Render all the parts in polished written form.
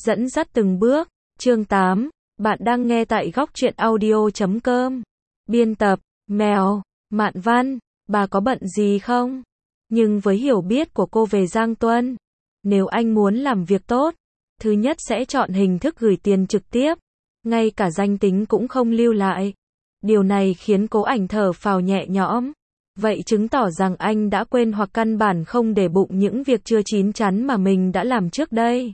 Dẫn dắt từng bước. Chương 8. Bạn đang nghe tại góc truyện audio.com. Biên tập, Mèo, Mạn Văn. Bà có bận gì không? Nhưng với hiểu biết của cô về Giang Tuân, nếu anh muốn làm việc tốt, thứ nhất sẽ chọn hình thức gửi tiền trực tiếp, ngay cả danh tính cũng không lưu lại. Điều này khiến Cố Ảnh thở phào nhẹ nhõm. Vậy chứng tỏ rằng anh đã quên hoặc căn bản không để bụng những việc chưa chín chắn mà mình đã làm trước đây.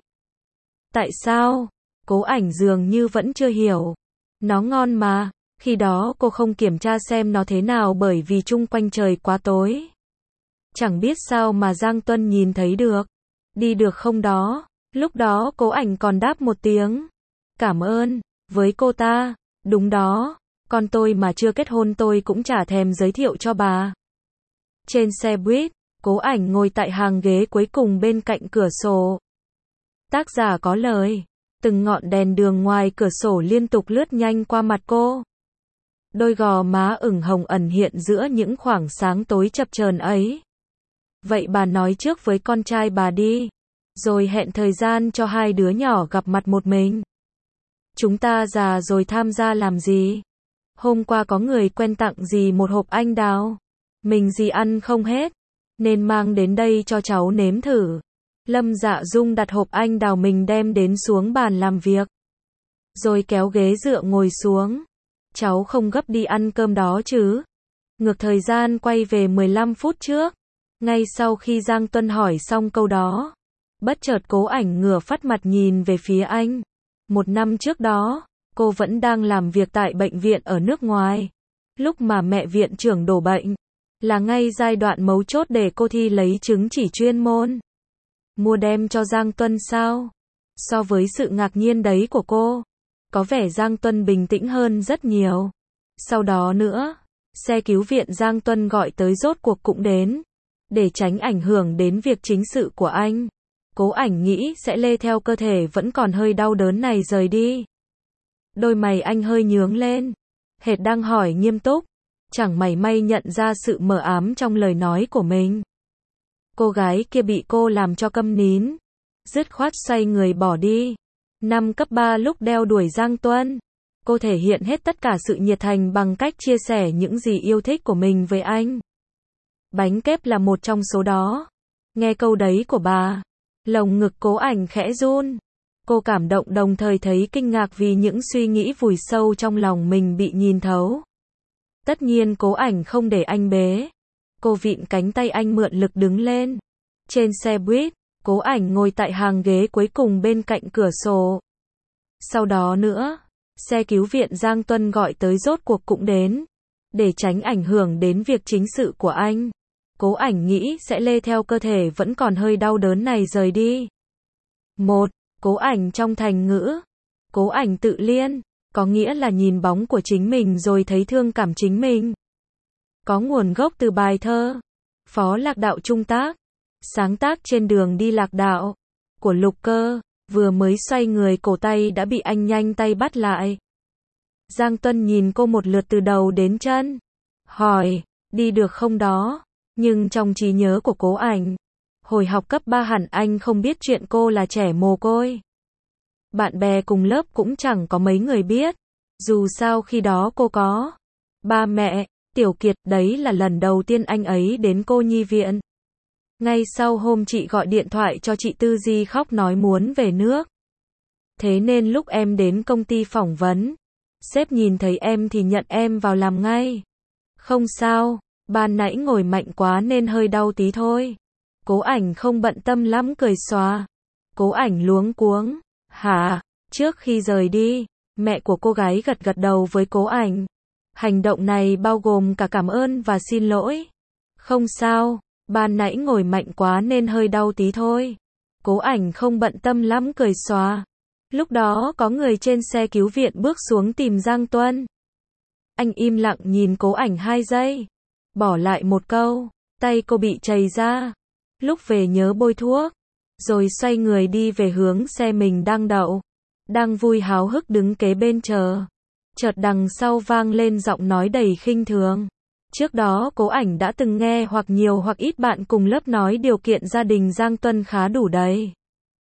Tại sao? Cố Ảnh dường như vẫn chưa hiểu. Nó ngon mà. Khi đó cô không kiểm tra xem nó thế nào bởi vì chung quanh trời quá tối. Chẳng biết sao mà Giang Tuân nhìn thấy được. Đi được không đó? Lúc đó Cố Ảnh còn đáp một tiếng. Cảm ơn. Với cô ta. Đúng đó. Con tôi mà chưa kết hôn tôi cũng chả thèm giới thiệu cho bà. Trên xe buýt, Cố Ảnh ngồi tại hàng ghế cuối cùng bên cạnh cửa sổ. Tác giả có lời. Từng ngọn đèn đường ngoài cửa sổ liên tục lướt nhanh qua mặt cô. Đôi gò má ửng hồng ẩn hiện giữa những khoảng sáng tối chập chờn ấy. Vậy bà nói trước với con trai bà đi. Rồi hẹn thời gian cho hai đứa nhỏ gặp mặt một mình. Chúng ta già rồi tham gia làm gì? Hôm qua có người quen tặng dì một hộp anh đào. Mình dì ăn không hết, nên mang đến đây cho cháu nếm thử. Lâm Dạ Dung đặt hộp anh đào mình đem đến xuống bàn làm việc. Rồi kéo ghế dựa ngồi xuống. Cháu không gấp đi ăn cơm đó chứ? Ngược thời gian quay về 15 phút trước. Ngay sau khi Giang Tuân hỏi xong câu đó, bất chợt Cố Ảnh ngửa phát mặt nhìn về phía anh. 1 năm trước đó, cô vẫn đang làm việc tại bệnh viện ở nước ngoài. Lúc mà mẹ viện trưởng đổ bệnh, là ngay giai đoạn mấu chốt để cô thi lấy chứng chỉ chuyên môn. Mua đem cho Giang Tuân sao? So với sự ngạc nhiên đấy của cô, có vẻ Giang Tuân bình tĩnh hơn rất nhiều. Sau đó nữa, xe cứu viện Giang Tuân gọi tới rốt cuộc cũng đến. Để tránh ảnh hưởng đến việc chính sự của anh, Cố Ảnh nghĩ sẽ lê theo cơ thể vẫn còn hơi đau đớn này rời đi. Đôi mày anh hơi nhướng lên, hệt đang hỏi nghiêm túc, chẳng mảy may nhận ra sự mờ ám trong lời nói của mình. Cô gái kia bị cô làm cho câm nín, dứt khoát xoay người bỏ đi. Năm cấp 3 lúc đeo đuổi Giang Tuân, cô thể hiện hết tất cả sự nhiệt thành bằng cách chia sẻ những gì yêu thích của mình với anh. Bánh kép là một trong số đó. Nghe câu đấy của bà, lồng ngực Cố Ảnh khẽ run. Cô cảm động đồng thời thấy kinh ngạc vì những suy nghĩ vùi sâu trong lòng mình bị nhìn thấu. Tất nhiên Cố Ảnh không để anh bế. Cô vịn cánh tay anh mượn lực đứng lên. Trên xe buýt, Cố Ảnh ngồi tại hàng ghế cuối cùng bên cạnh cửa sổ. Sau đó nữa, xe cứu viện Giang Tuân gọi tới rốt cuộc cũng đến. Để tránh ảnh hưởng đến việc chính sự của anh, Cố Ảnh nghĩ sẽ lê theo cơ thể vẫn còn hơi đau đớn này rời đi. 1. Cố Ảnh trong thành ngữ. Cố Ảnh tự liên, có nghĩa là nhìn bóng của chính mình rồi thấy thương cảm chính mình. Có nguồn gốc từ bài thơ Phó Lạc Đạo Trung Tác, sáng tác trên đường đi lạc đạo, của Lục Cơ. Vừa mới xoay người cổ tay đã bị anh nhanh tay bắt lại. Giang Tuân nhìn cô một lượt từ đầu đến chân, hỏi, đi được không đó? Nhưng trong trí nhớ của Cố Ảnh, hồi học cấp 3 hẳn anh không biết chuyện cô là trẻ mồ côi. Bạn bè cùng lớp cũng chẳng có mấy người biết. Dù sao khi đó cô có ba mẹ. Tiểu Kiệt, đấy là lần đầu tiên anh ấy đến cô nhi viện. Ngay sau hôm chị gọi điện thoại cho chị Tư Di khóc nói muốn về nước. Thế nên lúc em đến công ty phỏng vấn, sếp nhìn thấy em thì nhận em vào làm ngay. Không sao, ban nãy ngồi mạnh quá nên hơi đau tí thôi. Cố Ảnh không bận tâm lắm cười xòa. Cố Ảnh luống cuống. Hả? Trước khi rời đi, mẹ của cô gái gật gật đầu với Cố Ảnh. Hành động này bao gồm cả cảm ơn và xin lỗi. Không sao, ban nãy ngồi mạnh quá nên hơi đau tí thôi. Cố Ảnh không bận tâm lắm cười xòa. Lúc đó có người trên xe cứu viện bước xuống tìm Giang Tuân. Anh im lặng nhìn Cố Ảnh 2 giây. Bỏ lại một câu, tay cô bị trầy ra. Lúc về nhớ bôi thuốc. Rồi xoay người đi về hướng xe mình đang đậu. Đang vui háo hức đứng kế bên chờ. Chợt đằng sau vang lên giọng nói đầy khinh thường. Trước đó Cố Ảnh đã từng nghe hoặc nhiều hoặc ít bạn cùng lớp nói điều kiện gia đình Giang Tuân khá đủ đấy.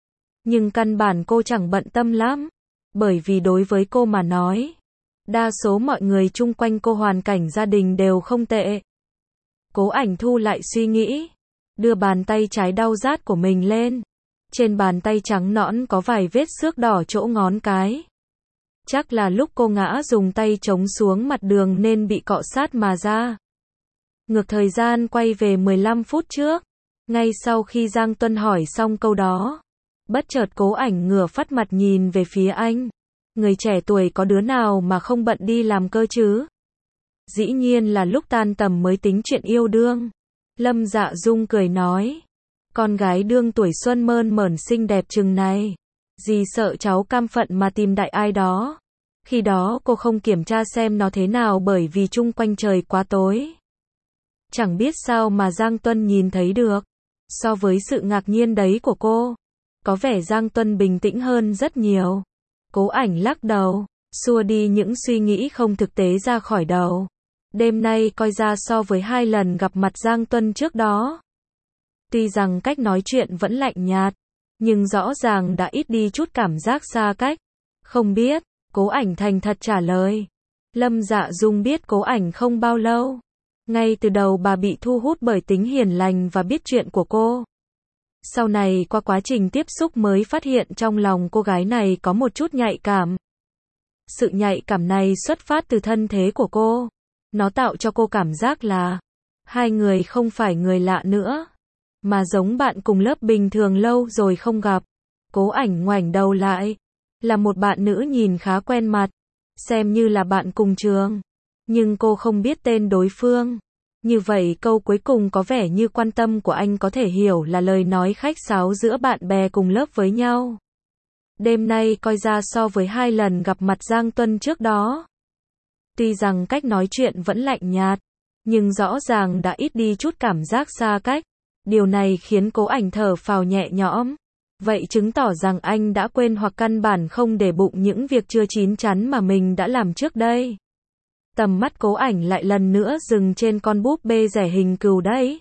Nhưng căn bản cô chẳng bận tâm lắm. Bởi vì đối với cô mà nói, đa số mọi người chung quanh cô hoàn cảnh gia đình đều không tệ. Cố Ảnh thu lại suy nghĩ, đưa bàn tay trái đau rát của mình lên. Trên bàn tay trắng nõn có vài vết xước đỏ chỗ ngón cái. Chắc là lúc cô ngã dùng tay chống xuống mặt đường nên bị cọ sát mà ra. Ngược thời gian quay về 15 phút trước, ngay sau khi Giang Tuân hỏi xong câu đó, bất chợt Cố Ảnh ngửa phát mặt nhìn về phía anh. Người trẻ tuổi có đứa nào mà không bận đi làm cơ chứ? Dĩ nhiên là lúc tan tầm mới tính chuyện yêu đương. Lâm Dạ Dung cười nói, con gái đương tuổi xuân mơn mởn xinh đẹp chừng này, dì sợ cháu cam phận mà tìm đại ai đó. Khi đó cô không kiểm tra xem nó thế nào bởi vì chung quanh trời quá tối. Chẳng biết sao mà Giang Tuân nhìn thấy được. So với sự ngạc nhiên đấy của cô, có vẻ Giang Tuân bình tĩnh hơn rất nhiều. Cố Ảnh lắc đầu, xua đi những suy nghĩ không thực tế ra khỏi đầu. Đêm nay coi ra so với 2 lần gặp mặt Giang Tuân trước đó, tuy rằng cách nói chuyện vẫn lạnh nhạt, nhưng rõ ràng đã ít đi chút cảm giác xa cách. Không biết, Cố Ảnh thành thật trả lời. Lâm Dạ Dung biết Cố Ảnh không bao lâu. Ngay từ đầu bà bị thu hút bởi tính hiền lành và biết chuyện của cô. Sau này qua quá trình tiếp xúc mới phát hiện trong lòng cô gái này có một chút nhạy cảm. Sự nhạy cảm này xuất phát từ thân thế của cô. Nó tạo cho cô cảm giác là hai người không phải người lạ nữa, mà giống bạn cùng lớp bình thường lâu rồi không gặp. Cố Ảnh ngoảnh đầu lại, là một bạn nữ nhìn khá quen mặt, xem như là bạn cùng trường, nhưng cô không biết tên đối phương. Như vậy câu cuối cùng có vẻ như quan tâm của anh có thể hiểu là lời nói khách sáo giữa bạn bè cùng lớp với nhau. Đêm nay coi ra so với 2 lần gặp mặt Giang Tuân trước đó, tuy rằng cách nói chuyện vẫn lạnh nhạt, nhưng rõ ràng đã ít đi chút cảm giác xa cách. Điều này khiến Cố Ảnh thở phào nhẹ nhõm. Vậy chứng tỏ rằng anh đã quên hoặc căn bản không để bụng những việc chưa chín chắn mà mình đã làm trước đây. Tầm mắt Cố Ảnh lại lần nữa dừng trên con búp bê rẻ hình cừu đấy.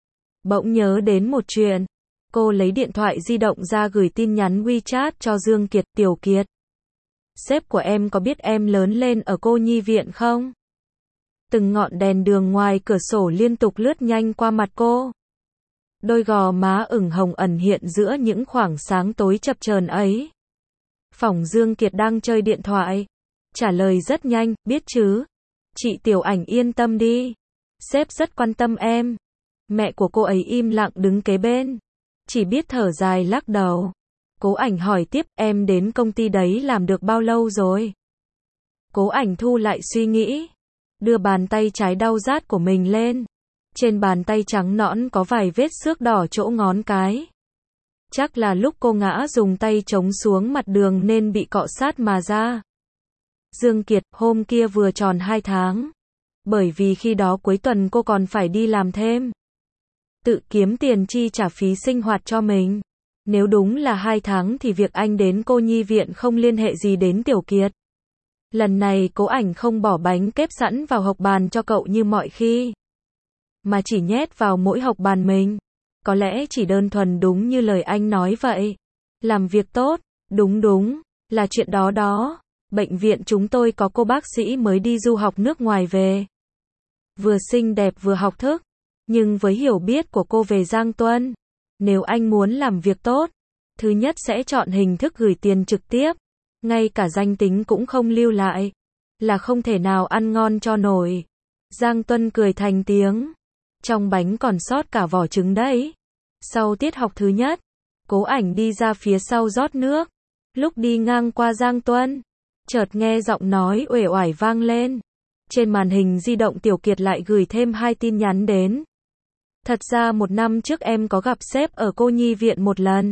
Bỗng nhớ đến một chuyện. Cô lấy điện thoại di động ra gửi tin nhắn WeChat cho Dương Kiệt. Tiểu Kiệt, sếp của em có biết em lớn lên ở cô nhi viện không? Từng ngọn đèn đường ngoài cửa sổ liên tục lướt nhanh qua mặt cô. Đôi gò má ửng hồng ẩn hiện giữa những khoảng sáng tối chập chờn ấy. Phỏng Dương Kiệt đang chơi điện thoại. Trả lời rất nhanh, biết chứ. Chị Tiểu Ảnh yên tâm đi. Sếp rất quan tâm em. Mẹ của cô ấy im lặng đứng kế bên. Chỉ biết thở dài lắc đầu. Cố Ảnh hỏi tiếp, em đến công ty đấy làm được bao lâu rồi? Cố Ảnh thu lại suy nghĩ, đưa bàn tay trái đau rát của mình lên. Trên bàn tay trắng nõn có vài vết xước đỏ chỗ ngón cái. Chắc là lúc cô ngã dùng tay chống xuống mặt đường nên bị cọ sát mà ra. Dương Kiệt, hôm kia vừa tròn 2 tháng. Bởi vì khi đó cuối tuần cô còn phải đi làm thêm, tự kiếm tiền chi trả phí sinh hoạt cho mình. Nếu đúng là 2 tháng thì việc anh đến cô nhi viện không liên hệ gì đến Tiểu Kiệt. Lần này Cố Ảnh không bỏ bánh kép sẵn vào hộc bàn cho cậu như mọi khi, mà chỉ nhét vào mỗi hộc bàn mình. Có lẽ chỉ đơn thuần đúng như lời anh nói vậy. Làm việc tốt, đúng, là chuyện đó đó. Bệnh viện chúng tôi có cô bác sĩ mới đi du học nước ngoài về. Vừa xinh đẹp vừa học thức. Nhưng với hiểu biết của cô về Giang Tuân, nếu anh muốn làm việc tốt, thứ nhất sẽ chọn hình thức gửi tiền trực tiếp. Ngay cả danh tính cũng không lưu lại, là không thể nào ăn ngon cho nổi. Giang Tuân cười thành tiếng. Trong bánh còn sót cả vỏ trứng đấy. Sau tiết học thứ nhất, Cố Ảnh đi ra phía sau rót nước. Lúc đi ngang qua Giang Tuân, chợt nghe giọng nói uể oải vang lên. Trên màn hình di động Tiểu Kiệt lại gửi thêm 2 tin nhắn đến. Thật ra 1 năm trước em có gặp sếp ở cô nhi viện một lần.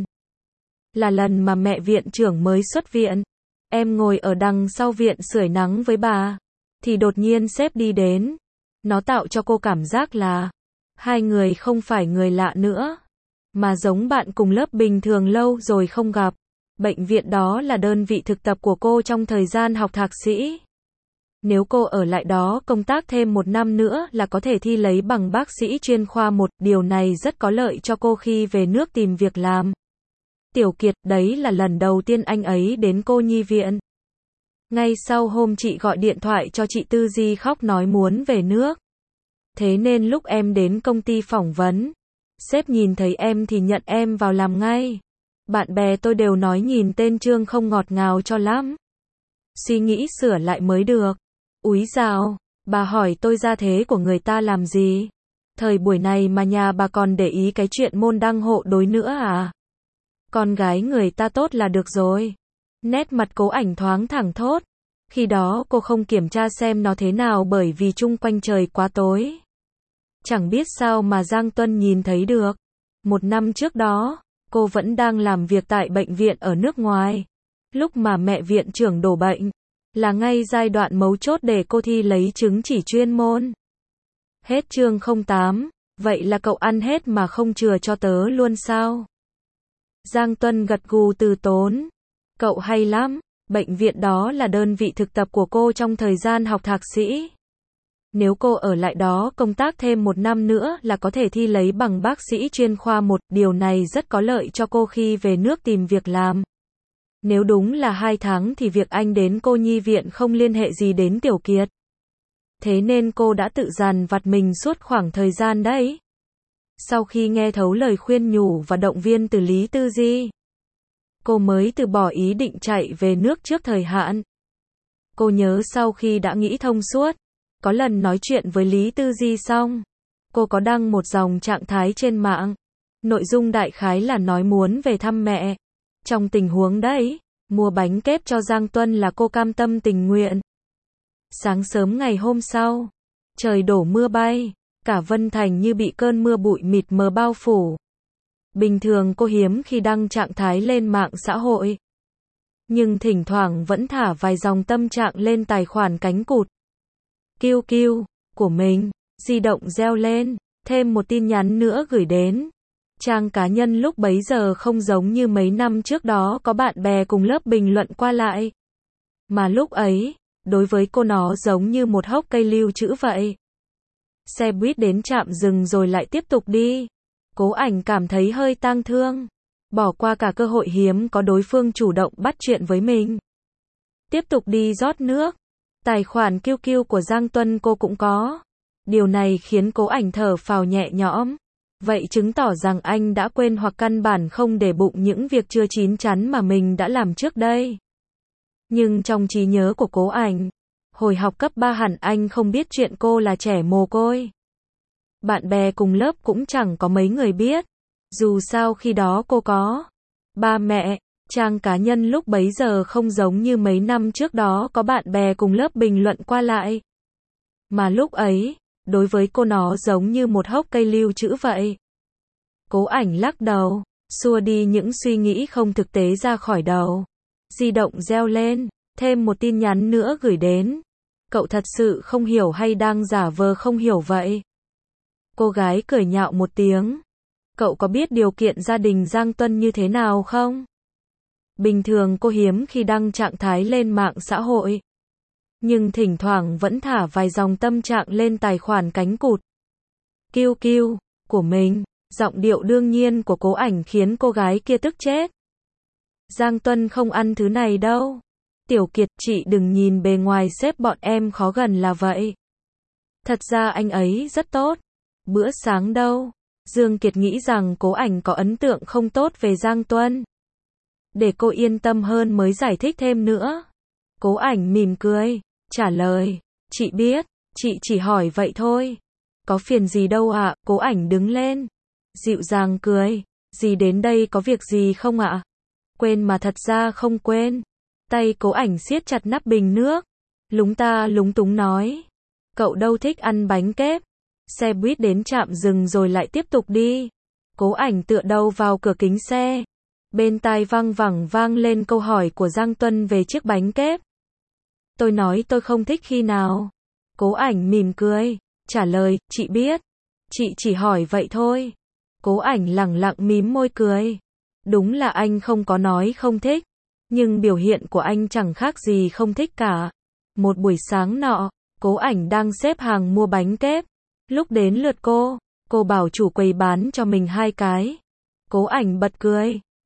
Là lần mà mẹ viện trưởng mới xuất viện. Em ngồi ở đằng sau viện sưởi nắng với bà, thì đột nhiên sếp đi đến. Nó tạo cho cô cảm giác là hai người không phải người lạ nữa, mà giống bạn cùng lớp bình thường lâu rồi không gặp. Bệnh viện đó là đơn vị thực tập của cô trong thời gian học thạc sĩ. Nếu cô ở lại đó công tác thêm 1 năm nữa là có thể thi lấy bằng bác sĩ chuyên khoa 1, điều này rất có lợi cho cô khi về nước tìm việc làm. Tiểu Kiệt, đấy là lần đầu tiên anh ấy đến cô nhi viện. Ngay sau hôm chị gọi điện thoại cho chị Tư Di khóc nói muốn về nước. Thế nên lúc em đến công ty phỏng vấn, sếp nhìn thấy em thì nhận em vào làm ngay. Bạn bè tôi đều nói nhìn tên Trương không ngọt ngào cho lắm. Suy nghĩ sửa lại mới được. Úi dào, bà hỏi tôi gia thế của người ta làm gì? Thời buổi này mà nhà bà còn để ý cái chuyện môn đăng hộ đối nữa à? Con gái người ta tốt là được rồi. Nét mặt Cố Ảnh thoáng thẳng thốt. Khi đó cô không kiểm tra xem nó thế nào bởi vì chung quanh trời quá tối. Chẳng biết sao mà Giang Tuân nhìn thấy được. 1 năm trước đó, cô vẫn đang làm việc tại bệnh viện ở nước ngoài. Lúc mà mẹ viện trưởng đổ bệnh, là ngay giai đoạn mấu chốt để cô thi lấy chứng chỉ chuyên môn. Hết chương 08, vậy là cậu ăn hết mà không chừa cho tớ luôn sao? Giang Tuân gật gù từ tốn. Cậu hay lắm, bệnh viện đó là đơn vị thực tập của cô trong thời gian học thạc sĩ. Nếu cô ở lại đó công tác thêm 1 năm nữa là có thể thi lấy bằng bác sĩ chuyên khoa 1, điều này rất có lợi cho cô khi về nước tìm việc làm. Nếu đúng là 2 tháng thì việc anh đến cô nhi viện không liên hệ gì đến Tiểu Kiệt. Thế nên cô đã tự dằn vặt mình suốt khoảng thời gian đấy. Sau khi nghe thấu lời khuyên nhủ và động viên từ Lý Tư Di, cô mới từ bỏ ý định chạy về nước trước thời hạn. Cô nhớ sau khi đã nghĩ thông suốt, có lần nói chuyện với Lý Tư Di xong, cô có đăng một dòng trạng thái trên mạng. Nội dung đại khái là nói muốn về thăm mẹ. Trong tình huống đấy, mua bánh kép cho Giang Tuân là cô cam tâm tình nguyện. Sáng sớm ngày hôm sau, trời đổ mưa bay, cả Vân Thành như bị cơn mưa bụi mịt mờ bao phủ. Bình thường cô hiếm khi đăng trạng thái lên mạng xã hội, nhưng thỉnh thoảng vẫn thả vài dòng tâm trạng lên tài khoản cánh cụt QQ của mình. Di động reo lên, thêm một tin nhắn nữa gửi đến. Trang cá nhân lúc bấy giờ không giống như mấy năm trước đó có bạn bè cùng lớp bình luận qua lại. Mà lúc ấy, đối với cô nó giống như một hốc cây lưu trữ vậy. Xe buýt đến trạm dừng rồi lại tiếp tục đi. Cố Ảnh cảm thấy hơi tang thương. Bỏ qua cả cơ hội hiếm có đối phương chủ động bắt chuyện với mình. Tiếp tục đi rót nước. Tài khoản QQ của Giang Tuân cô cũng có. Điều này khiến Cố Ảnh thở phào nhẹ nhõm. Vậy chứng tỏ rằng anh đã quên hoặc căn bản không để bụng những việc chưa chín chắn mà mình đã làm trước đây. Nhưng trong trí nhớ của Cố Ảnh, hồi học cấp 3 hẳn anh không biết chuyện cô là trẻ mồ côi. Bạn bè cùng lớp cũng chẳng có mấy người biết. Dù sao khi đó cô có ba mẹ. Trang cá nhân lúc bấy giờ không giống như mấy năm trước đó có bạn bè cùng lớp bình luận qua lại. Mà lúc ấy, đối với cô nó giống như một hốc cây lưu trữ vậy. Cố Ảnh lắc đầu, xua đi những suy nghĩ không thực tế ra khỏi đầu. Di động reo lên, thêm một tin nhắn nữa gửi đến. Cậu thật sự không hiểu hay đang giả vờ không hiểu vậy? Cô gái cười nhạo một tiếng. Cậu có biết điều kiện gia đình Giang Tuân như thế nào không? Bình thường cô hiếm khi đăng trạng thái lên mạng xã hội, nhưng thỉnh thoảng vẫn thả vài dòng tâm trạng lên tài khoản cánh cụt QQ của mình. Giọng điệu đương nhiên của Cố Ảnh khiến cô gái kia tức chết. Giang Tuân không ăn thứ này đâu. Tiểu Kiệt, chị đừng nhìn bề ngoài xếp bọn em khó gần là vậy. Thật ra anh ấy rất tốt. Bữa sáng đâu? Dương Kiệt nghĩ rằng Cố Ảnh có ấn tượng không tốt về Giang Tuân. Để cô yên tâm hơn mới giải thích thêm nữa. Cố Ảnh mỉm cười, trả lời, chị biết, chị chỉ hỏi vậy thôi. Có phiền gì đâu ạ? Cố Ảnh đứng lên, dịu dàng cười, dì đến đây có việc gì không ạ? Quên mà thật ra không quên. Tay Cố Ảnh siết chặt nắp bình nước, lúng ta lúng túng nói, cậu đâu thích ăn bánh kép. Xe buýt đến trạm dừng rồi lại tiếp tục đi. Cố Ảnh tựa đầu vào cửa kính xe. Bên tai vang lên câu hỏi của Giang Tuân về chiếc bánh kép. Tôi nói tôi không thích khi nào. Cố Ảnh mỉm cười, trả lời, chị biết. Chị chỉ hỏi vậy thôi. Cố Ảnh lẳng lặng mím môi cười. Đúng là anh không có nói không thích. Nhưng biểu hiện của anh chẳng khác gì không thích cả. Một buổi sáng nọ, Cố Ảnh đang xếp hàng mua bánh kép. Lúc đến lượt cô bảo chủ quầy bán cho mình 2 cái. Cố Ảnh bật cười.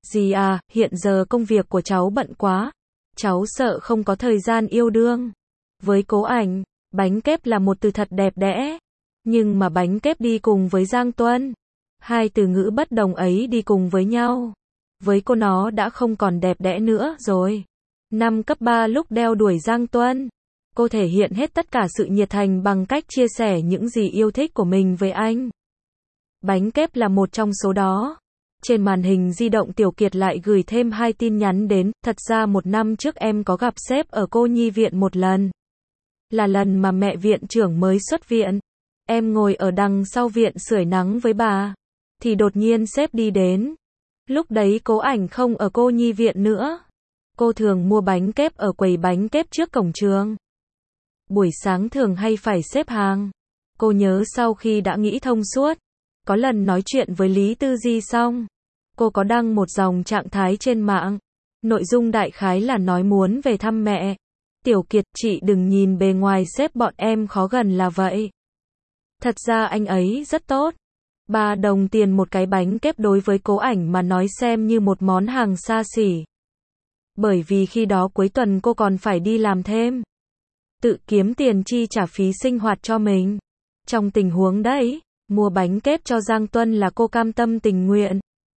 Dì à, hiện giờ công việc của cháu bận quá. Cháu sợ không có thời gian yêu đương. Với Cố Ảnh, bánh kép là một từ thật đẹp đẽ. Nhưng mà bánh kép đi cùng với Giang Tuân. Hai từ ngữ bất đồng ấy đi cùng với nhau. Với cô nó đã không còn đẹp đẽ nữa rồi. Năm cấp 3 lúc đeo đuổi Giang Tuân, cô thể hiện hết tất cả sự nhiệt thành bằng cách chia sẻ những gì yêu thích của mình với anh. Bánh kép là một trong số đó. Trên màn hình di động Tiểu Kiệt lại gửi thêm 2 tin nhắn đến, thật ra 1 năm trước em có gặp sếp ở cô nhi viện một lần. Là lần mà mẹ viện trưởng mới xuất viện. Em ngồi ở đằng sau viện sưởi nắng với bà. Thì đột nhiên sếp đi đến. Lúc đấy Cố Ảnh không ở cô nhi viện nữa. Cô thường mua bánh kép ở quầy bánh kép trước cổng trường. Buổi sáng thường hay phải xếp hàng. Cô nhớ sau khi đã nghĩ thông suốt, có lần nói chuyện với Lý Tư Di xong, cô có đăng một dòng trạng thái trên mạng. Nội dung đại khái là nói muốn về thăm mẹ. Tiểu Kiệt, chị đừng nhìn bề ngoài sếp bọn em khó gần là vậy. Thật ra anh ấy rất tốt. 3 đồng tiền một cái bánh kép đối với Cố Ảnh mà nói xem như một món hàng xa xỉ. Bởi vì khi đó cuối tuần cô còn phải đi làm thêm. Tự kiếm tiền chi trả phí sinh hoạt cho mình. Trong tình huống đấy, mua bánh kép cho Giang Tuân là cô cam tâm tình nguyện.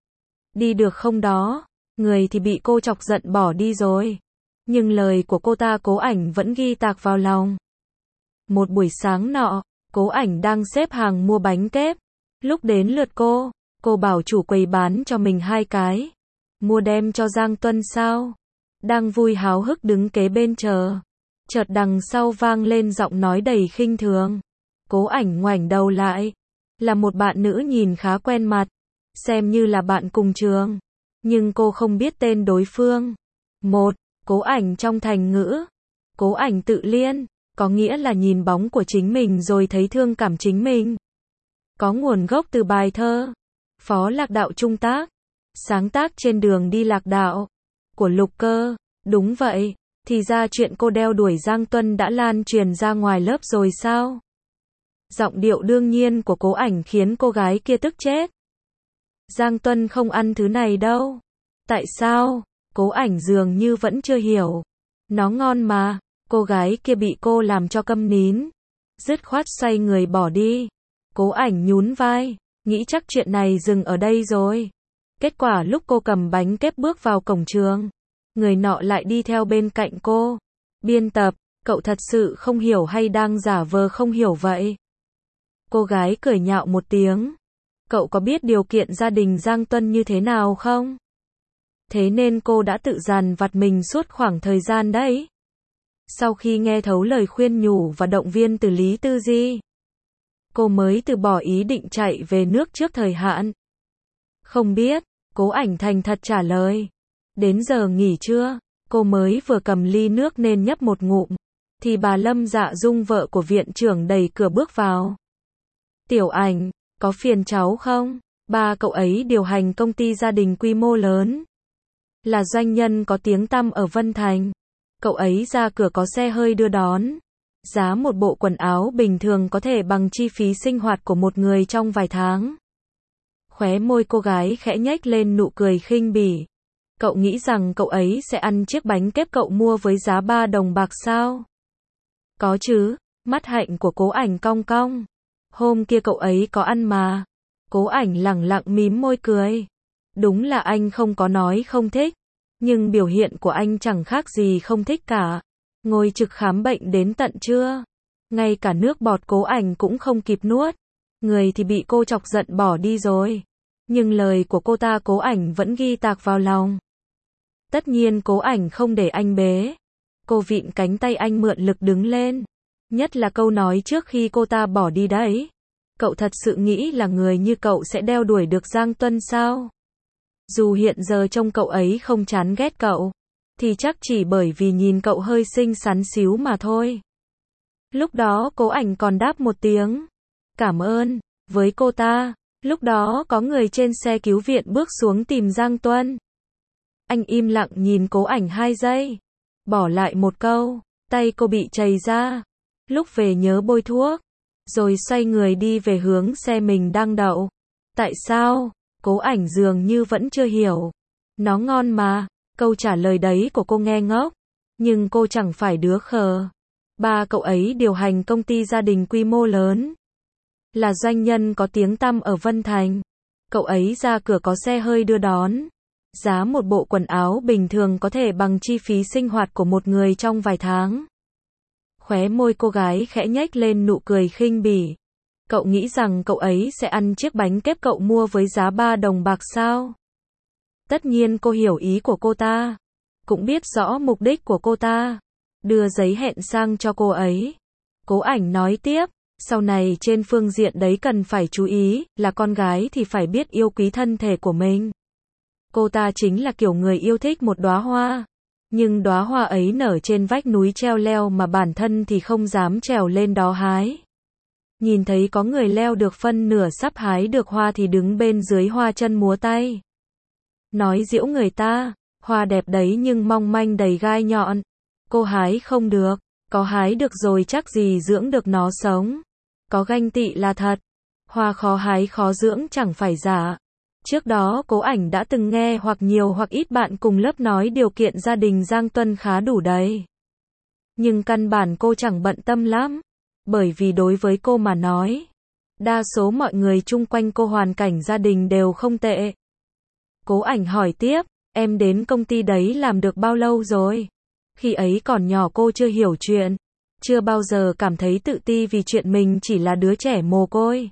Đi được không đó, người thì bị cô chọc giận bỏ đi rồi. Nhưng lời của cô ta Cố Ảnh vẫn ghi tạc vào lòng. Một buổi sáng nọ, Cố Ảnh đang xếp hàng mua bánh kép. Lúc đến lượt cô bảo chủ quầy bán cho mình 2 cái. Mua đem cho Giang Tuân sao? Đang vui háo hức đứng kế bên chờ. Chợt đằng sau vang lên giọng nói đầy khinh thường. Cố Ảnh ngoảnh đầu lại. Là một bạn nữ nhìn khá quen mặt. Xem như là bạn cùng trường. Nhưng cô không biết tên đối phương. Cố Ảnh trong thành ngữ. Cố Ảnh tự liên. Có nghĩa là nhìn bóng của chính mình rồi thấy thương cảm chính mình. Có nguồn gốc từ bài thơ Phó Lạc Đạo Trung Tác, sáng tác trên đường đi lạc đạo của Lục Cơ. Đúng vậy, thì ra chuyện cô đeo đuổi Giang Tuân đã lan truyền ra ngoài lớp rồi sao? Giọng điệu đương nhiên của Cố Ảnh khiến cô gái kia tức chết. Giang Tuân không ăn thứ này đâu. Tại sao? Cố Ảnh dường như vẫn chưa hiểu. Nó ngon mà. Cô gái kia bị cô làm cho câm nín. Dứt khoát xoay người bỏ đi. Cố Ảnh nhún vai, nghĩ chắc chuyện này dừng ở đây rồi. Kết quả lúc cô cầm bánh kép bước vào cổng trường, người nọ lại đi theo bên cạnh cô. Biên tập, cậu thật sự không hiểu hay đang giả vờ không hiểu vậy? Cô gái cười nhạo một tiếng. Cậu có biết điều kiện gia đình Giang Tuân như thế nào không? Thế nên cô đã tự dằn vặt mình suốt khoảng thời gian đấy. Sau khi nghe thấu lời khuyên nhủ và động viên từ Lý Tư Di, cô mới từ bỏ ý định chạy về nước trước thời hạn. Không biết, Cố Ảnh thành thật trả lời. Đến giờ nghỉ trưa, cô mới vừa cầm ly nước nên nhấp một ngụm, thì bà Lâm Dạ Dung vợ của viện trưởng đẩy cửa bước vào. Tiểu Ảnh, có phiền cháu không? Ba cậu ấy điều hành công ty gia đình quy mô lớn. Là doanh nhân có tiếng tăm ở Vân Thành. Cậu ấy ra cửa có xe hơi đưa đón. Giá một bộ quần áo bình thường có thể bằng chi phí sinh hoạt của một người trong vài tháng. Khóe môi cô gái khẽ nhếch lên nụ cười khinh bỉ. Cậu nghĩ rằng cậu ấy sẽ ăn chiếc bánh kép cậu mua với giá 3 đồng bạc sao? Có chứ, mắt hạnh của Cố Ảnh cong cong. Hôm kia cậu ấy có ăn mà. Cố Ảnh lẳng lặng mím môi cười. Đúng là anh không có nói không thích. Nhưng biểu hiện của anh chẳng khác gì không thích cả. Ngồi trực khám bệnh đến tận trưa. Ngay cả nước bọt Cố Ảnh cũng không kịp nuốt. Người thì bị cô chọc giận bỏ đi rồi. Nhưng lời của cô ta Cố Ảnh vẫn ghi tạc vào lòng. Tất nhiên Cố Ảnh không để anh bế. Cô vịn cánh tay anh mượn lực đứng lên. Nhất là câu nói trước khi cô ta bỏ đi đấy. Cậu thật sự nghĩ là người như cậu sẽ đeo đuổi được Giang Tuân sao? Dù hiện giờ trông cậu ấy không chán ghét cậu, thì chắc chỉ bởi vì nhìn cậu hơi xinh xắn xíu mà thôi. Lúc đó Cố Ảnh còn đáp một tiếng cảm ơn với cô ta. Lúc đó có người trên xe cứu viện bước xuống tìm Giang Tuân. Anh im lặng nhìn Cố Ảnh 2 giây, bỏ lại một câu, tay cô bị chảy ra. Lúc về nhớ bôi thuốc, rồi xoay người đi về hướng xe mình đang đậu. Tại sao? Cố Ảnh dường như vẫn chưa hiểu. Nó ngon mà. Câu trả lời đấy của cô nghe ngốc. Nhưng cô chẳng phải đứa khờ. Ba cậu ấy điều hành công ty gia đình quy mô lớn. Là doanh nhân có tiếng tăm ở Vân Thành. Cậu ấy ra cửa có xe hơi đưa đón. Giá một bộ quần áo bình thường có thể bằng chi phí sinh hoạt của một người trong vài tháng. Khóe môi cô gái khẽ nhếch lên nụ cười khinh bỉ. Cậu nghĩ rằng cậu ấy sẽ ăn chiếc bánh kép cậu mua với giá 3 đồng bạc sao? Tất nhiên cô hiểu ý của cô ta. Cũng biết rõ mục đích của cô ta. Đưa giấy hẹn sang cho cô ấy. Cố Ảnh nói tiếp. Sau này trên phương diện đấy cần phải chú ý, là con gái thì phải biết yêu quý thân thể của mình. Cô ta chính là kiểu người yêu thích một đóa hoa. Nhưng đóa hoa ấy nở trên vách núi treo leo mà bản thân thì không dám trèo lên đó hái. Nhìn thấy có người leo được phân nửa sắp hái được hoa thì đứng bên dưới hoa chân múa tay. Nói giễu người ta, hoa đẹp đấy nhưng mong manh đầy gai nhọn. Cô hái không được, có hái được rồi chắc gì dưỡng được nó sống. Có ganh tị là thật. Hoa khó hái khó dưỡng chẳng phải giả. Trước đó Cố Ảnh đã từng nghe hoặc nhiều hoặc ít bạn cùng lớp nói điều kiện gia đình Giang Tuân khá đủ đầy. Nhưng căn bản cô chẳng bận tâm lắm. Bởi vì đối với cô mà nói, đa số mọi người chung quanh cô hoàn cảnh gia đình đều không tệ. Cố Ảnh hỏi tiếp, em đến công ty đấy làm được bao lâu rồi? Khi ấy còn nhỏ cô chưa hiểu chuyện. Chưa bao giờ cảm thấy tự ti vì chuyện mình chỉ là đứa trẻ mồ côi.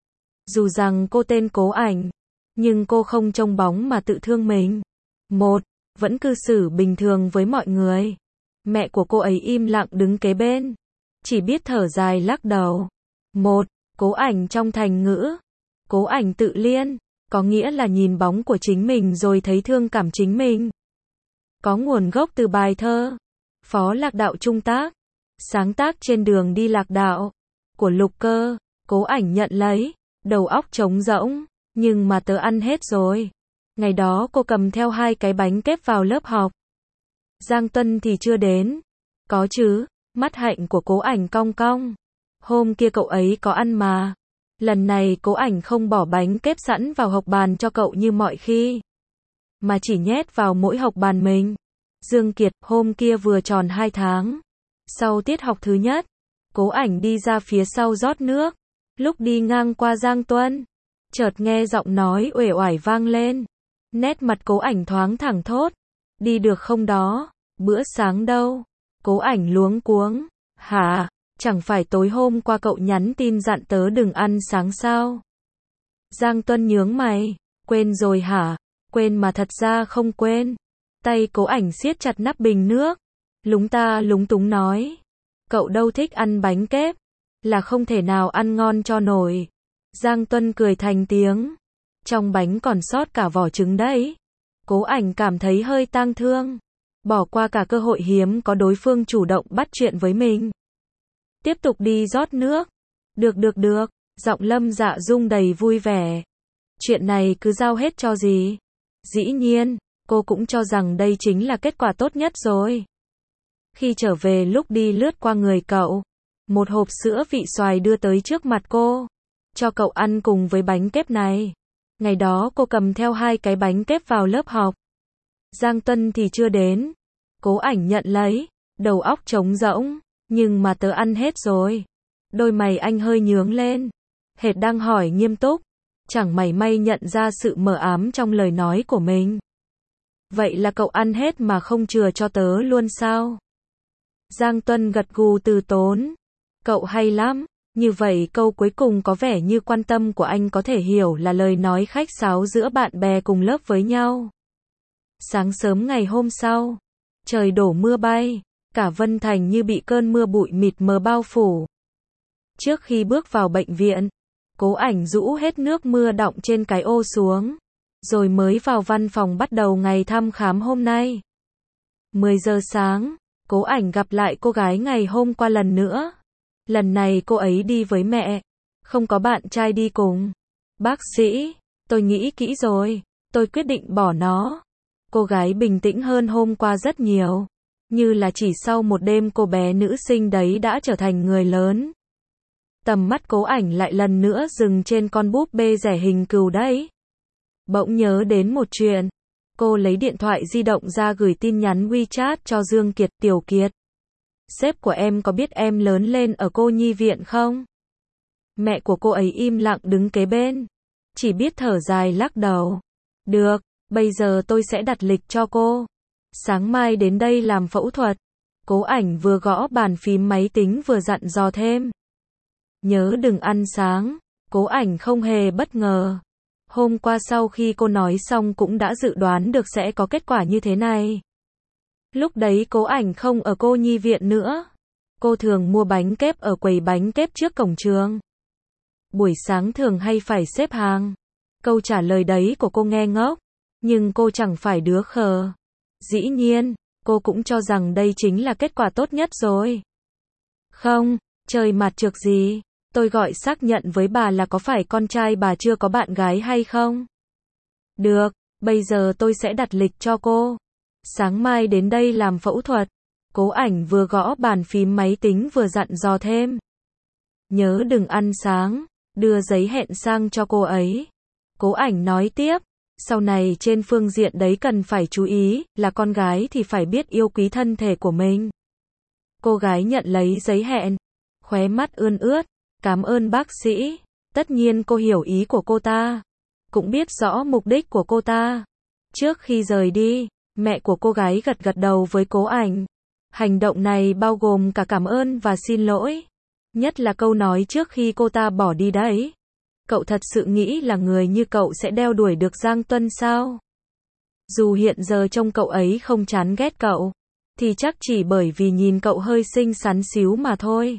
Dù rằng cô tên Cố Ảnh, nhưng cô không trông bóng mà tự thương mình. Một, vẫn cư xử bình thường với mọi người. Mẹ của cô ấy im lặng đứng kế bên. Chỉ biết thở dài lắc đầu. Một, Cố Ảnh trong thành ngữ. Cố Ảnh tự liên, có nghĩa là nhìn bóng của chính mình rồi thấy thương cảm chính mình. Có nguồn gốc từ bài thơ Phó Lạc Đạo Trung tác, sáng tác trên đường đi lạc đạo, của Lục Cơ. Cố Ảnh nhận lấy, đầu óc trống rỗng, nhưng mà tớ ăn hết rồi. Ngày đó cô cầm theo 2 cái bánh kép vào lớp học. Giang Tuân thì chưa đến. Có chứ, mắt hạnh của Cố Ảnh cong cong. Hôm kia cậu ấy có ăn mà. Lần này Cố Ảnh không bỏ bánh kép sẵn vào hộc bàn cho cậu như mọi khi, mà chỉ nhét vào mỗi hộc bàn mình. Dương Kiệt, hôm kia vừa tròn 2 tháng. Sau tiết học thứ nhất, Cố Ảnh đi ra phía sau rót nước. Lúc đi ngang qua Giang Tuân, chợt nghe giọng nói uể oải vang lên. Nét mặt Cố Ảnh thoáng thẳng thốt. Đi được không đó? Bữa sáng đâu? Cố Ảnh luống cuống. Hả? Chẳng phải tối hôm qua cậu nhắn tin dặn tớ đừng ăn sáng sao? Giang Tuân nhướng mày. Quên rồi hả? Quên mà thật ra không quên. Tay Cố Ảnh siết chặt nắp bình nước. Lúng ta lúng túng nói. Cậu đâu thích ăn bánh kép. Là không thể nào ăn ngon cho nổi. Giang Tuân cười thành tiếng. Trong bánh còn sót cả vỏ trứng đấy. Cố Ảnh cảm thấy hơi tang thương. Bỏ qua cả cơ hội hiếm có đối phương chủ động bắt chuyện với mình. Tiếp tục đi rót nước. Được. Giọng Lâm Dạ Dung đầy vui vẻ. Chuyện này cứ giao hết cho dì. Dĩ nhiên, cô cũng cho rằng đây chính là kết quả tốt nhất rồi. Khi trở về lúc đi lướt qua người cậu, một hộp sữa vị xoài đưa tới trước mặt cô. Cho cậu ăn cùng với bánh kép này. Ngày đó cô cầm theo 2 cái bánh kép vào lớp học. Giang Tuân thì chưa đến. Cố Ảnh nhận lấy, đầu óc trống rỗng. Nhưng mà tớ ăn hết rồi. Đôi mày anh hơi nhướng lên. Hệt đang hỏi nghiêm túc. Chẳng mảy may nhận ra sự mờ ám trong lời nói của mình. Vậy là cậu ăn hết mà không chừa cho tớ luôn sao? Giang Tuân gật gù từ tốn. Cậu hay lắm. Như vậy câu cuối cùng có vẻ như quan tâm của anh có thể hiểu là lời nói khách sáo giữa bạn bè cùng lớp với nhau. Sáng sớm ngày hôm sau, trời đổ mưa bay. Cả Vân Thành như bị cơn mưa bụi mịt mờ bao phủ. Trước khi bước vào bệnh viện, Cố Ảnh rũ hết nước mưa đọng trên cái ô xuống. Rồi mới vào văn phòng bắt đầu ngày thăm khám hôm nay. 10 giờ sáng, Cố Ảnh gặp lại cô gái ngày hôm qua lần nữa. Lần này cô ấy đi với mẹ. Không có bạn trai đi cùng. Bác sĩ, tôi nghĩ kỹ rồi. Tôi quyết định bỏ nó. Cô gái bình tĩnh hơn hôm qua rất nhiều. Như là chỉ sau một đêm cô bé nữ sinh đấy đã trở thành người lớn. Tầm mắt Cố Ảnh lại lần nữa dừng trên con búp bê rẻ hình cừu đấy. Bỗng nhớ đến một chuyện. Cô lấy điện thoại di động ra gửi tin nhắn WeChat cho Dương Kiệt. Tiểu Kiệt, sếp của em có biết em lớn lên ở cô nhi viện không? Mẹ của cô ấy im lặng đứng kế bên, chỉ biết thở dài lắc đầu. Được, bây giờ tôi sẽ đặt lịch cho cô. Sáng mai đến đây làm phẫu thuật. Cố Ảnh vừa gõ bàn phím máy tính vừa dặn dò thêm. Nhớ đừng ăn sáng. Cố Ảnh không hề bất ngờ. Hôm qua sau khi cô nói xong cũng đã dự đoán được sẽ có kết quả như thế này. Lúc đấy Cố Ảnh không ở cô nhi viện nữa. Cô thường mua bánh kép ở quầy bánh kép trước cổng trường. Buổi sáng thường hay phải xếp hàng. Câu trả lời đấy của cô nghe ngốc, nhưng cô chẳng phải đứa khờ. Dĩ nhiên, cô cũng cho rằng đây chính là kết quả tốt nhất rồi. Không, trời mặt trược gì. Tôi gọi xác nhận với bà là có phải con trai bà chưa có bạn gái hay không? Được, bây giờ tôi sẽ đặt lịch cho cô. Sáng mai đến đây làm phẫu thuật. Cố Ảnh vừa gõ bàn phím máy tính vừa dặn dò thêm. Nhớ đừng ăn sáng, đưa giấy hẹn sang cho cô ấy. Cố Ảnh nói tiếp, sau này trên phương diện đấy cần phải chú ý, là con gái thì phải biết yêu quý thân thể của mình. Cô gái nhận lấy giấy hẹn, khóe mắt ươn ướt, cảm ơn bác sĩ. Tất nhiên cô hiểu ý của cô ta, cũng biết rõ mục đích của cô ta. Trước khi rời đi, mẹ của cô gái gật gật đầu với Cố Ảnh. Hành động này bao gồm cả cảm ơn và xin lỗi. Nhất là câu nói trước khi cô ta bỏ đi đấy. Cậu thật sự nghĩ là người như cậu sẽ đeo đuổi được Giang Tuân sao? Dù hiện giờ trông cậu ấy không chán ghét cậu, thì chắc chỉ bởi vì nhìn cậu hơi xinh xắn xíu mà thôi.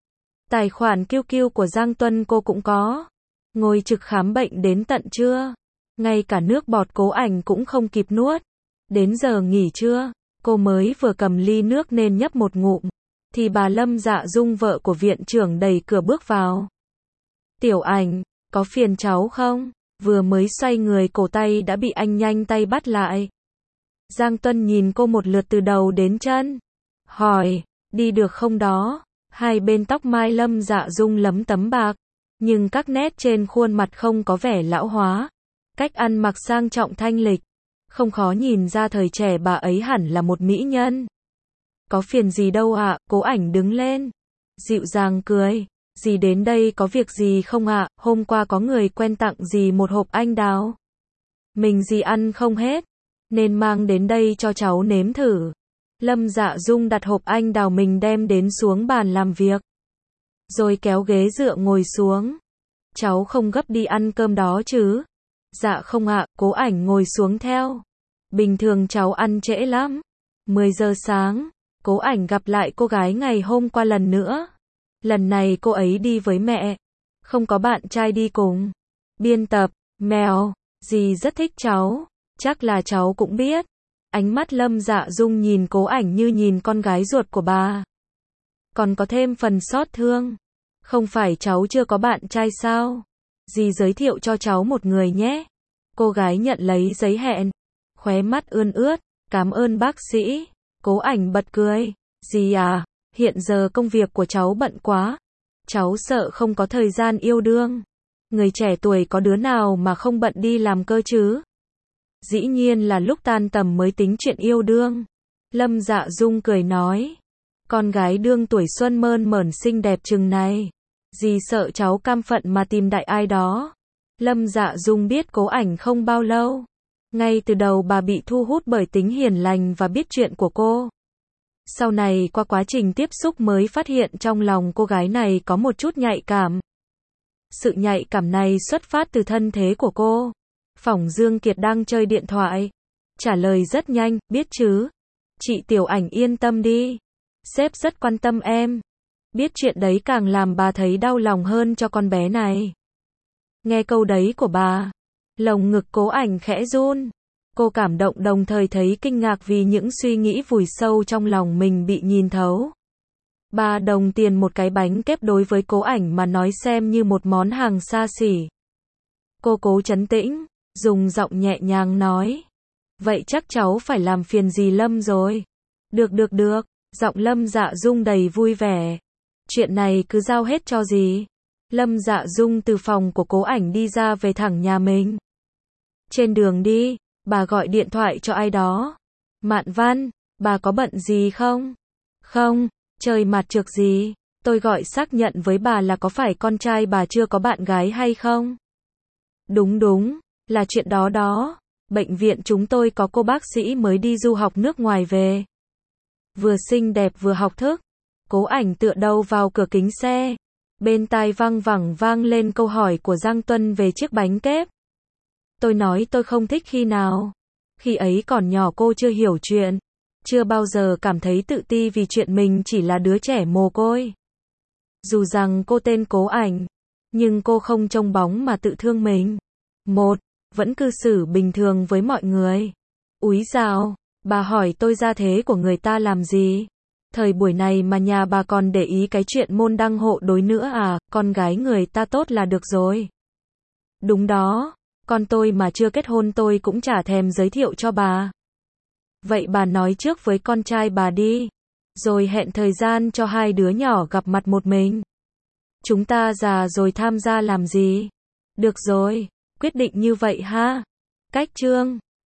Tài khoản QQ của Giang Tuân cô cũng có. Ngồi trực khám bệnh đến tận trưa. Ngay cả nước bọt Cố Ảnh cũng không kịp nuốt. Đến giờ nghỉ trưa, cô mới vừa cầm ly nước nên nhấp một ngụm, thì bà Lâm Dạ Dung vợ của viện trưởng đẩy cửa bước vào. Tiểu Ảnh, có phiền cháu không? Vừa mới xoay người cổ tay đã bị anh nhanh tay bắt lại. Giang Tuân nhìn cô một lượt từ đầu đến chân. Hỏi, đi được không đó? Hai bên tóc mai Lâm Dạ Dung lấm tấm bạc, nhưng các nét trên khuôn mặt không có vẻ lão hóa. Cách ăn mặc sang trọng thanh lịch, không khó nhìn ra thời trẻ bà ấy hẳn là một mỹ nhân. Có phiền gì đâu ạ? Cố Ảnh đứng lên, dịu dàng cười. Dì đến đây có việc gì không ạ? Hôm qua có người quen tặng dì một hộp anh đào. Mình dì ăn không hết, nên mang đến đây cho cháu nếm thử. Lâm Dạ Dung đặt hộp anh đào mình đem đến xuống bàn làm việc, rồi kéo ghế dựa ngồi xuống. Cháu không gấp đi ăn cơm đó chứ? Dạ không ạ. Cố Ảnh ngồi xuống theo. Bình thường cháu ăn trễ lắm. 10 giờ sáng. Cố Ảnh gặp lại cô gái ngày hôm qua lần nữa. Lần này cô ấy đi với mẹ, không có bạn trai đi cùng. Biên tập, Mèo, dì rất thích cháu, chắc là cháu cũng biết. Ánh mắt Lâm Dạ Dung nhìn Cố Ảnh như nhìn con gái ruột của bà. Còn có thêm phần xót thương. Không phải cháu chưa có bạn trai sao? Dì giới thiệu cho cháu một người nhé. Cô gái nhận lấy giấy hẹn, khóe mắt ươn ướt, cảm ơn bác sĩ. Cố Ảnh bật cười. Dì à, hiện giờ công việc của cháu bận quá. Cháu sợ không có thời gian yêu đương. Người trẻ tuổi có đứa nào mà không bận đi làm cơ chứ? Dĩ nhiên là lúc tan tầm mới tính chuyện yêu đương. Lâm Dạ Dung cười nói. Con gái đương tuổi xuân mơn mởn xinh đẹp chừng này. Dì sợ cháu cam phận mà tìm đại ai đó. Lâm Dạ Dung biết Cố Ảnh không bao lâu. Ngay từ đầu bà bị thu hút bởi tính hiền lành và biết chuyện của cô. Sau này qua quá trình tiếp xúc mới phát hiện trong lòng cô gái này có một chút nhạy cảm. Sự nhạy cảm này xuất phát từ thân thế của cô. Phỏng Dương Kiệt đang chơi điện thoại. Trả lời rất nhanh, biết chứ. Chị Tiểu Ảnh yên tâm đi. Sếp rất quan tâm em. Biết chuyện đấy càng làm bà thấy đau lòng hơn cho con bé này. Nghe câu đấy của bà, lồng ngực Cố Ảnh khẽ run. Cô cảm động đồng thời thấy kinh ngạc vì những suy nghĩ vùi sâu trong lòng mình bị nhìn thấu. 3 đồng tiền một cái bánh kép đối với Cố Ảnh mà nói xem như một món hàng xa xỉ. Cô cố trấn tĩnh, dùng giọng nhẹ nhàng nói. Vậy chắc cháu phải làm phiền dì Lâm rồi. Được. Giọng Lâm Dạ Dung đầy vui vẻ. Chuyện này cứ giao hết cho dì. Lâm Dạ Dung từ phòng của Cố Ảnh đi ra về thẳng nhà mình. Trên đường đi, bà gọi điện thoại cho ai đó. Mạn Văn, bà có bận gì không? Không, trời mặt trược gì. Tôi gọi xác nhận với bà là có phải con trai bà chưa có bạn gái hay không? Đúng đúng, là chuyện đó đó. Bệnh viện chúng tôi có cô bác sĩ mới đi du học nước ngoài về. Vừa xinh đẹp vừa học thức. Cố Ảnh tựa đầu vào cửa kính xe. Bên tai vang lên câu hỏi của Giang Tuân về chiếc bánh kép. Tôi nói tôi không thích khi nào. Khi ấy còn nhỏ cô chưa hiểu chuyện. Chưa bao giờ cảm thấy tự ti vì chuyện mình chỉ là đứa trẻ mồ côi. Dù rằng cô tên Cố Ảnh, nhưng cô không trông bóng mà tự thương mình. Một, vẫn cư xử bình thường với mọi người. Úi dào, bà hỏi tôi gia thế của người ta làm gì? Thời buổi này mà nhà bà còn để ý cái chuyện môn đăng hộ đối nữa à, con gái người ta tốt là được rồi. Đúng đó, con tôi mà chưa kết hôn tôi cũng chả thèm giới thiệu cho bà. Vậy bà nói trước với con trai bà đi, rồi hẹn thời gian cho hai đứa nhỏ gặp mặt một mình. Chúng ta già rồi tham gia làm gì? Được rồi, quyết định như vậy ha. Cách chương